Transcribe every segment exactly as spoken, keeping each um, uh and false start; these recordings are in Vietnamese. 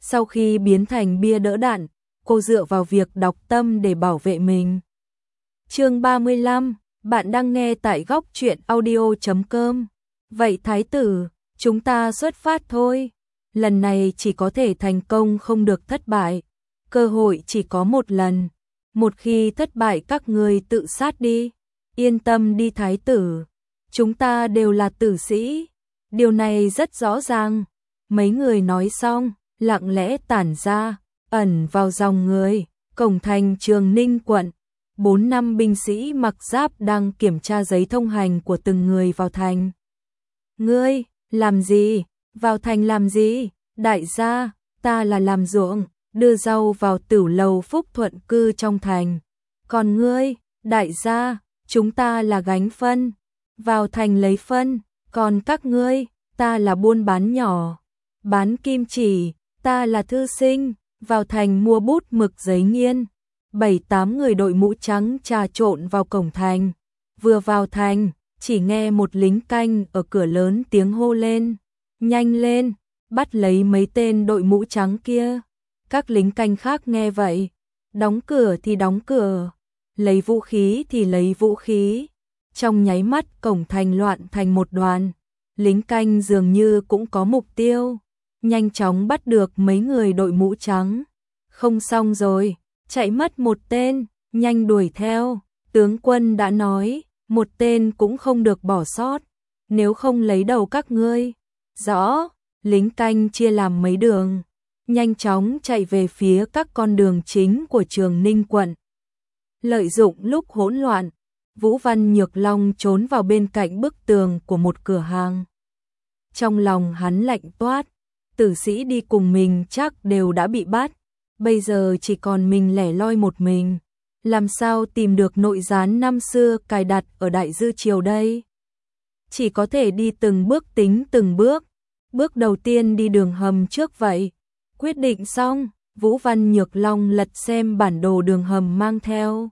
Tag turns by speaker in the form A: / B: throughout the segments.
A: Sau khi biến thành bia đỡ đạn, cô dựa vào việc đọc tâm để bảo vệ mình. Chương ba mươi lăm, bạn đang nghe tại góc truyện audio chấm com. Vậy thái tử, chúng ta xuất phát thôi. Lần này chỉ có thể thành công không được thất bại. Cơ hội chỉ có một lần. Một khi thất bại các ngươi tự sát đi. Yên tâm đi thái tử. Chúng ta đều là tử sĩ. Điều này rất rõ ràng. Mấy người nói xong, lặng lẽ tản ra, ẩn vào dòng người. Cổng thành Trường Ninh quận. Bốn năm binh sĩ mặc giáp đang kiểm tra giấy thông hành của từng người vào thành. Ngươi, làm gì? Vào thành làm gì? Đại gia, ta là làm ruộng, đưa rau vào tửu lầu Phúc Thuận cư trong thành. Còn ngươi, đại gia, chúng ta là gánh phân, vào thành lấy phân. Còn các ngươi, ta là buôn bán nhỏ, bán kim chỉ, ta là thư sinh, vào thành mua bút mực giấy nghiên. Bảy tám người đội mũ trắng trà trộn vào cổng thành. Vừa vào thành, chỉ nghe một lính canh ở cửa lớn tiếng hô lên. Nhanh lên, bắt lấy mấy tên đội mũ trắng kia. Các lính canh khác nghe vậy. Đóng cửa thì đóng cửa. Lấy vũ khí thì lấy vũ khí. Trong nháy mắt cổng thành loạn thành một đoàn. Lính canh dường như cũng có mục tiêu. Nhanh chóng bắt được mấy người đội mũ trắng. Không xong rồi. Chạy mất một tên, nhanh đuổi theo. Tướng quân đã nói, một tên cũng không được bỏ sót. Nếu không lấy đầu các ngươi. Rõ, lính canh chia làm mấy đường. Nhanh chóng chạy về phía các con đường chính của Trường Ninh quận. Lợi dụng lúc hỗn loạn, Vũ Văn Nhược Long trốn vào bên cạnh bức tường của một cửa hàng. Trong lòng hắn lạnh toát, tử sĩ đi cùng mình chắc đều đã bị bắt. Bây giờ chỉ còn mình lẻ loi một mình. Làm sao tìm được nội gián năm xưa cài đặt ở Đại Dư Triều đây? Chỉ có thể đi từng bước tính từng bước. Bước đầu tiên đi đường hầm trước vậy. Quyết định xong, Vũ Văn Nhược Long lật xem bản đồ đường hầm mang theo.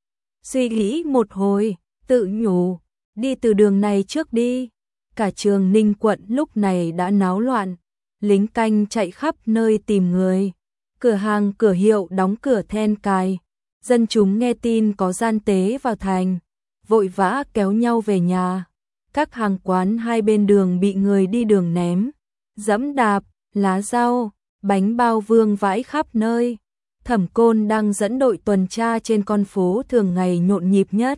A: Suy nghĩ một hồi, tự nhủ, đi từ đường này trước đi. Cả Trường Ninh quận lúc này đã náo loạn. Lính canh chạy khắp nơi tìm người. Cửa hàng cửa hiệu đóng cửa then cài. Dân chúng nghe tin có gian tế vào thành, vội vã kéo nhau về nhà. Các hàng quán hai bên đường bị người đi đường ném, dẫm đạp, lá rau, bánh bao vương vãi khắp nơi. Thẩm Côn đang dẫn đội tuần tra trên con phố thường ngày nhộn nhịp nhất.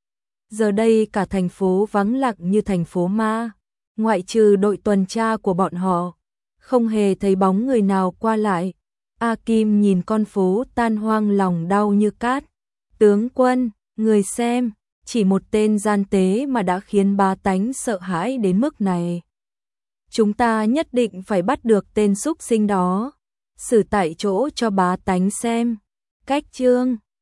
A: Giờ đây cả thành phố vắng lặng như thành phố ma, ngoại trừ đội tuần tra của bọn họ, không hề thấy bóng người nào qua lại. A Kim nhìn con phố tan hoang lòng đau như cát. Tướng quân, người xem, chỉ một tên gian tế mà đã khiến bá tánh sợ hãi đến mức này. Chúng ta nhất định phải bắt được tên súc sinh đó, xử tại chỗ cho bá tánh xem. Cách chương